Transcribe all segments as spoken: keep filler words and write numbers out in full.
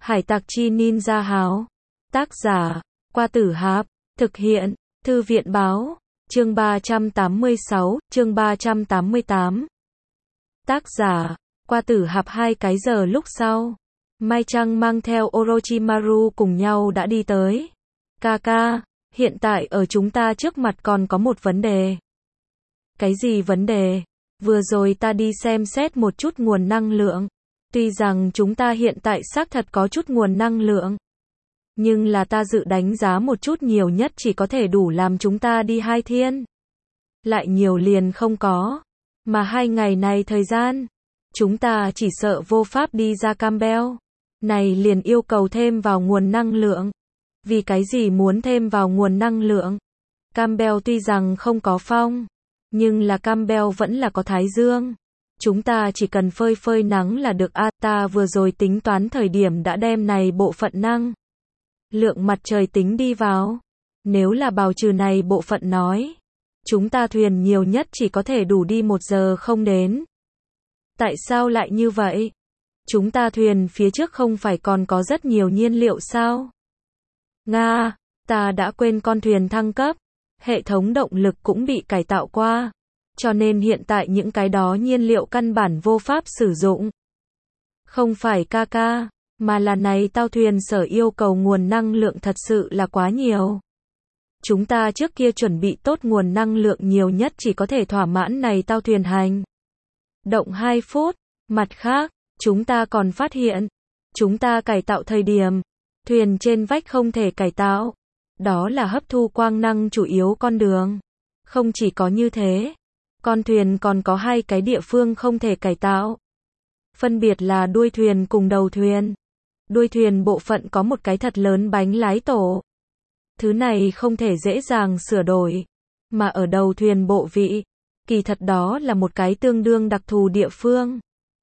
Hải tặc chi ninja háo. Tác giả, Qua Tử Hạp. Thực hiện, Thư viện báo. Chương ba trăm tám mươi sáu, chương ba trăm tám mươi tám. Tác giả, Qua Tử Hạp. Hai cái giờ lúc sau, Mai Trăng mang theo Orochimaru cùng nhau đã đi tới. Kaka, hiện tại ở chúng ta trước mặt còn có một vấn đề. Cái gì vấn đề? Vừa rồi ta đi xem xét một chút nguồn năng lượng. Tuy rằng chúng ta hiện tại xác thật có chút nguồn năng lượng, nhưng là ta dự đánh giá một chút nhiều nhất chỉ có thể đủ làm chúng ta đi hai thiên. Lại nhiều liền không có. Mà hai ngày này thời gian, chúng ta chỉ sợ vô pháp đi ra Campbell. Này liền yêu cầu thêm vào nguồn năng lượng. Vì cái gì muốn thêm vào nguồn năng lượng? Campbell tuy rằng không có phong, nhưng là Campbell vẫn là có thái dương. Chúng ta chỉ cần phơi phơi nắng là được. A, ta vừa rồi tính toán thời điểm đã đem này bộ phận năng lượng mặt trời tính đi vào. Nếu là bào trừ này bộ phận nói, chúng ta thuyền nhiều nhất chỉ có thể đủ đi một giờ không đến. Tại sao lại như vậy? Chúng ta thuyền phía trước không phải còn có rất nhiều nhiên liệu sao? Nga, ta đã quên con thuyền thăng cấp. Hệ thống động lực cũng bị cải tạo qua. Cho nên hiện tại những cái đó nhiên liệu căn bản vô pháp sử dụng. Không phải Kaka, mà là này tàu thuyền sở yêu cầu nguồn năng lượng thật sự là quá nhiều. Chúng ta trước kia chuẩn bị tốt nguồn năng lượng nhiều nhất chỉ có thể thỏa mãn này tàu thuyền hành động hai phút. Mặt khác, chúng ta còn phát hiện, chúng ta cải tạo thời điểm, thuyền trên vách không thể cải tạo. Đó là hấp thu quang năng chủ yếu con đường. Không chỉ có như thế, con thuyền còn có hai cái địa phương không thể cải tạo. Phân biệt là đuôi thuyền cùng đầu thuyền. Đuôi thuyền bộ phận có một cái thật lớn bánh lái tổ. Thứ này không thể dễ dàng sửa đổi. Mà ở đầu thuyền bộ vị, kỳ thật đó là một cái tương đương đặc thù địa phương.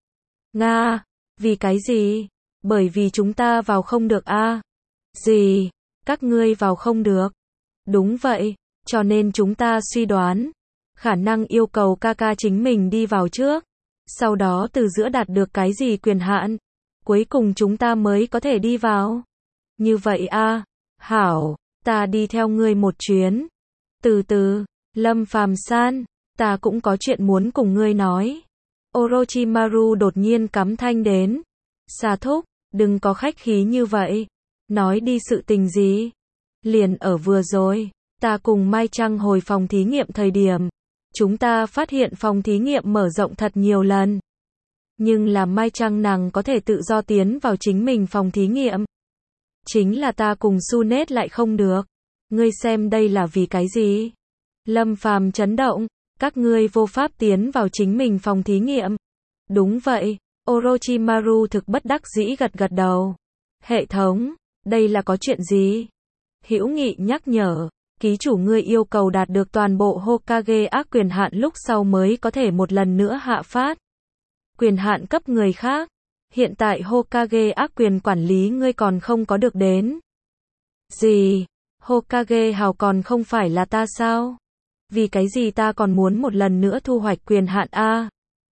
Nga, vì cái gì? Bởi vì chúng ta vào không được a. À? Gì? Các ngươi vào không được? Đúng vậy, cho nên chúng ta suy đoán, khả năng yêu cầu Kaka chính mình đi vào trước, sau đó từ giữa đạt được cái gì quyền hạn, cuối cùng chúng ta mới có thể đi vào. Như vậy a, à? Hảo, ta đi theo ngươi một chuyến. Từ từ, Lâm Phàm san, ta cũng có chuyện muốn cùng ngươi nói. Orochimaru đột nhiên cắm thanh đến. Sa thúc, đừng có khách khí như vậy. Nói đi sự tình gì? Liền ở vừa rồi, ta cùng Mai Trăng hồi phòng thí nghiệm thời điểm, chúng ta phát hiện phòng thí nghiệm mở rộng thật nhiều lần. Nhưng là Mai Trăng nàng có thể tự do tiến vào chính mình phòng thí nghiệm. Chính là ta cùng Sunet lại không được. Ngươi xem đây là vì cái gì? Lâm Phàm chấn động, các ngươi vô pháp tiến vào chính mình phòng thí nghiệm. Đúng vậy, Orochimaru thực bất đắc dĩ gật gật đầu. Hệ thống, đây là có chuyện gì? Hữu Nghị nhắc nhở, ký chủ ngươi yêu cầu đạt được toàn bộ Hokage ác quyền hạn lúc sau mới có thể một lần nữa hạ phát quyền hạn cấp người khác. Hiện tại Hokage ác quyền quản lý ngươi còn không có được đến. Gì? Hokage hào còn không phải là ta sao? Vì cái gì ta còn muốn một lần nữa thu hoạch quyền hạn a?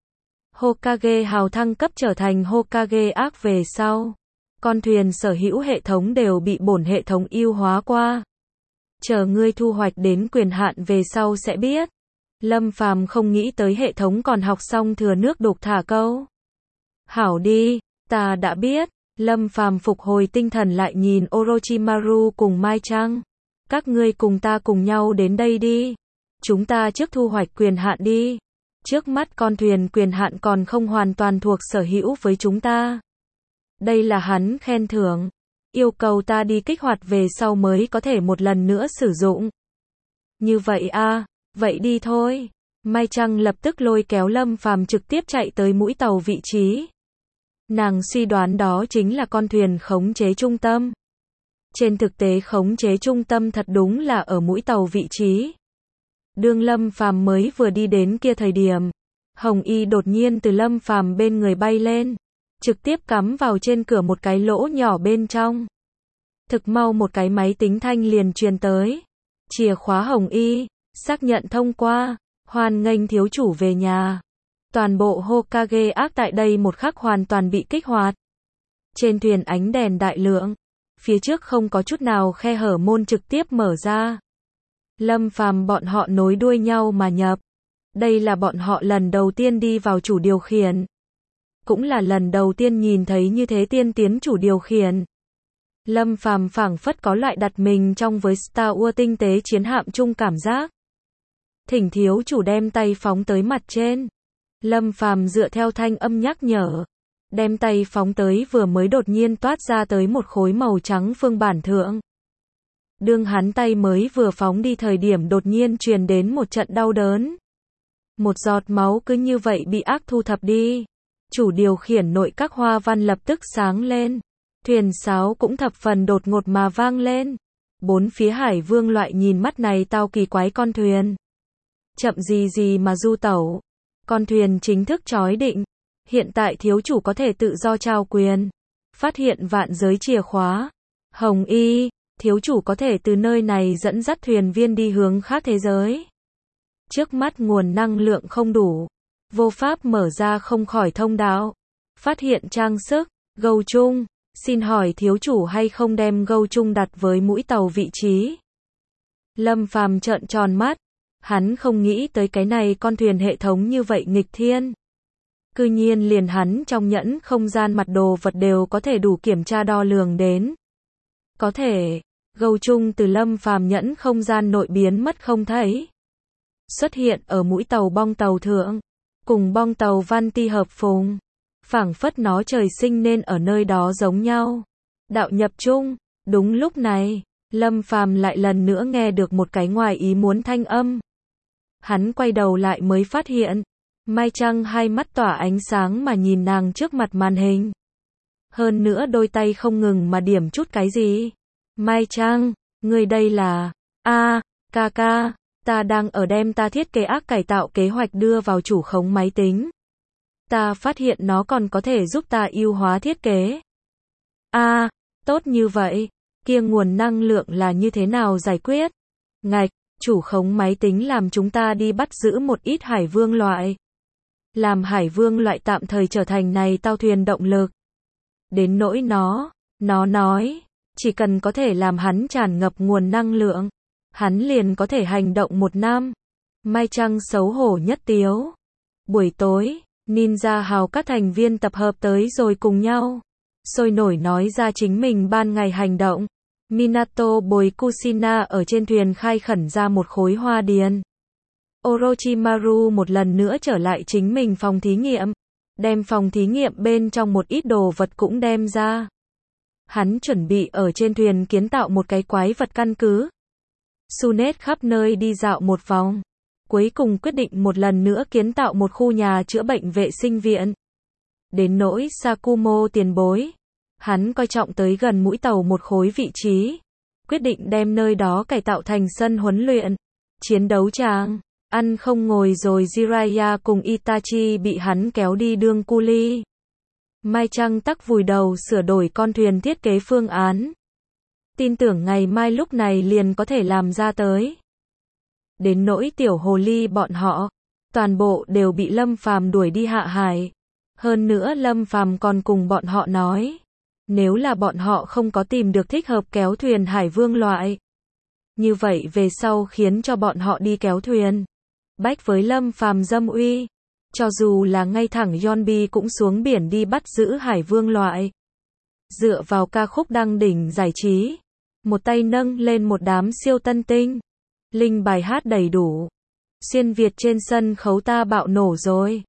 Hokage hào thăng cấp trở thành Hokage ác về sau, con thuyền sở hữu hệ thống đều bị bổn hệ thống ưu hóa qua. Chờ ngươi thu hoạch đến quyền hạn về sau sẽ biết. Lâm Phàm không nghĩ tới hệ thống còn học xong thừa nước đục thả câu. Hảo đi, ta đã biết. Lâm Phàm phục hồi tinh thần lại nhìn Orochimaru cùng Mai Trăng. Các ngươi cùng ta cùng nhau đến đây đi. Chúng ta trước thu hoạch quyền hạn đi. Trước mắt con thuyền quyền hạn còn không hoàn toàn thuộc sở hữu với chúng ta. Đây là hắn khen thưởng. Yêu cầu ta đi kích hoạt về sau mới có thể một lần nữa sử dụng. Như vậy a, à, vậy đi thôi. Mai Trăng lập tức lôi kéo Lâm Phàm trực tiếp chạy tới mũi tàu vị trí. Nàng suy đoán đó chính là con thuyền khống chế trung tâm. Trên thực tế khống chế trung tâm thật đúng là ở mũi tàu vị trí. Đương Lâm Phàm mới vừa đi đến kia thời điểm, Hồng Y đột nhiên từ Lâm Phàm bên người bay lên, trực tiếp cắm vào trên cửa một cái lỗ nhỏ bên trong. Thực mau một cái máy tính thanh liền truyền tới. Chìa khóa Hồng Y, xác nhận thông qua, hoan nghênh thiếu chủ về nhà. Toàn bộ Hokage ác tại đây một khắc hoàn toàn bị kích hoạt. Trên thuyền ánh đèn đại lượng. Phía trước không có chút nào khe hở, môn trực tiếp mở ra. Lâm Phàm bọn họ nối đuôi nhau mà nhập. Đây là bọn họ lần đầu tiên đi vào chủ điều khiển. Cũng là lần đầu tiên nhìn thấy như thế tiên tiến chủ điều khiển. Lâm Phàm phảng phất có loại đặt mình trong với Star Wars tinh tế chiến hạm chung cảm giác. Thỉnh thiếu chủ đem tay phóng tới mặt trên. Lâm Phàm dựa theo thanh âm nhắc nhở. Đem tay phóng tới vừa mới đột nhiên toát ra tới một khối màu trắng phương bản thượng. Đương hắn tay mới vừa phóng đi thời điểm đột nhiên truyền đến một trận đau đớn. Một giọt máu cứ như vậy bị ác thu thập đi. Chủ điều khiển nội các hoa văn lập tức sáng lên. Thuyền sáo cũng thập phần đột ngột mà vang lên. Bốn phía Hải Vương loại nhìn mắt này tao kỳ quái con thuyền. Chậm gì gì mà du tẩu. Con thuyền chính thức chói định. Hiện tại thiếu chủ có thể tự do trao quyền. Phát hiện vạn giới chìa khóa. Hồng Y, thiếu chủ có thể từ nơi này dẫn dắt thuyền viên đi hướng khác thế giới. Trước mắt nguồn năng lượng không đủ. Vô pháp mở ra không khỏi thông đạo. Phát hiện trang sức, gâu chung. Xin hỏi thiếu chủ hay không đem gâu chung đặt với mũi tàu vị trí. Lâm Phàm trợn tròn mắt. Hắn không nghĩ tới cái này con thuyền hệ thống như vậy nghịch thiên. Cư nhiên liền hắn trong nhẫn không gian mặt đồ vật đều có thể đủ kiểm tra đo lường đến. Có thể, gâu chung từ Lâm Phàm nhẫn không gian nội biến mất không thấy. Xuất hiện ở mũi tàu bong tàu thượng. Cùng bong tàu Văn Ti hợp phùng. Phảng phất nó trời sinh nên ở nơi đó giống nhau. Đạo nhập chung. Đúng lúc này, Lâm Phàm lại lần nữa nghe được một cái ngoài ý muốn thanh âm. Hắn quay đầu lại mới phát hiện. Mai Trăng hai mắt tỏa ánh sáng mà nhìn nàng trước mặt màn hình. Hơn nữa đôi tay không ngừng mà điểm chút cái gì. Mai Trăng, người đây là... a ca ca, ta đang ở đem ta thiết kế ác cải tạo kế hoạch đưa vào chủ khống máy tính. Ta phát hiện nó còn có thể giúp ta ưu hóa thiết kế. a tốt như vậy, kia nguồn năng lượng là như thế nào giải quyết? Ngạch, chủ khống máy tính làm chúng ta đi bắt giữ một ít hải vương loại. Làm hải vương loại tạm thời trở thành này tàu thuyền động lực. Đến nỗi nó, nó nói, chỉ cần có thể làm hắn tràn ngập nguồn năng lượng, hắn liền có thể hành động một năm. Mai Trăng xấu hổ nhất tiếu. Buổi tối, Ninja Hào các thành viên tập hợp tới rồi cùng nhau. Sôi nổi nói ra chính mình ban ngày hành động. Minato bồi Kushina ở trên thuyền khai khẩn ra một khối hoa điền. Orochimaru một lần nữa trở lại chính mình phòng thí nghiệm. Đem phòng thí nghiệm bên trong một ít đồ vật cũng đem ra. Hắn chuẩn bị ở trên thuyền kiến tạo một cái quái vật căn cứ. Sunet khắp nơi đi dạo một vòng. Cuối cùng quyết định một lần nữa kiến tạo một khu nhà chữa bệnh vệ sinh viện. Đến nỗi Sakumo tiền bối. Hắn coi trọng tới gần mũi tàu một khối vị trí. Quyết định đem nơi đó cải tạo thành sân huấn luyện. Chiến đấu tràng. Ăn không ngồi rồi Jiraiya cùng Itachi bị hắn kéo đi đương cu li. Mai Trăng tắc vùi đầu sửa đổi con thuyền thiết kế phương án. Tin tưởng ngày mai lúc này liền có thể làm ra tới. Đến nỗi tiểu hồ ly bọn họ, toàn bộ đều bị Lâm Phàm đuổi đi hạ hải. Hơn nữa Lâm Phàm còn cùng bọn họ nói, nếu là bọn họ không có tìm được thích hợp kéo thuyền hải vương loại, như vậy về sau khiến cho bọn họ đi kéo thuyền. Bách với Lâm Phàm dâm uy, cho dù là ngay thẳng Yonbi cũng xuống biển đi bắt giữ hải vương loại. Dựa vào ca khúc đăng đỉnh giải trí, một tay nâng lên một đám siêu tân tinh. Linh bài hát đầy đủ. Xuyên Việt trên sân khấu ta bạo nổ rồi.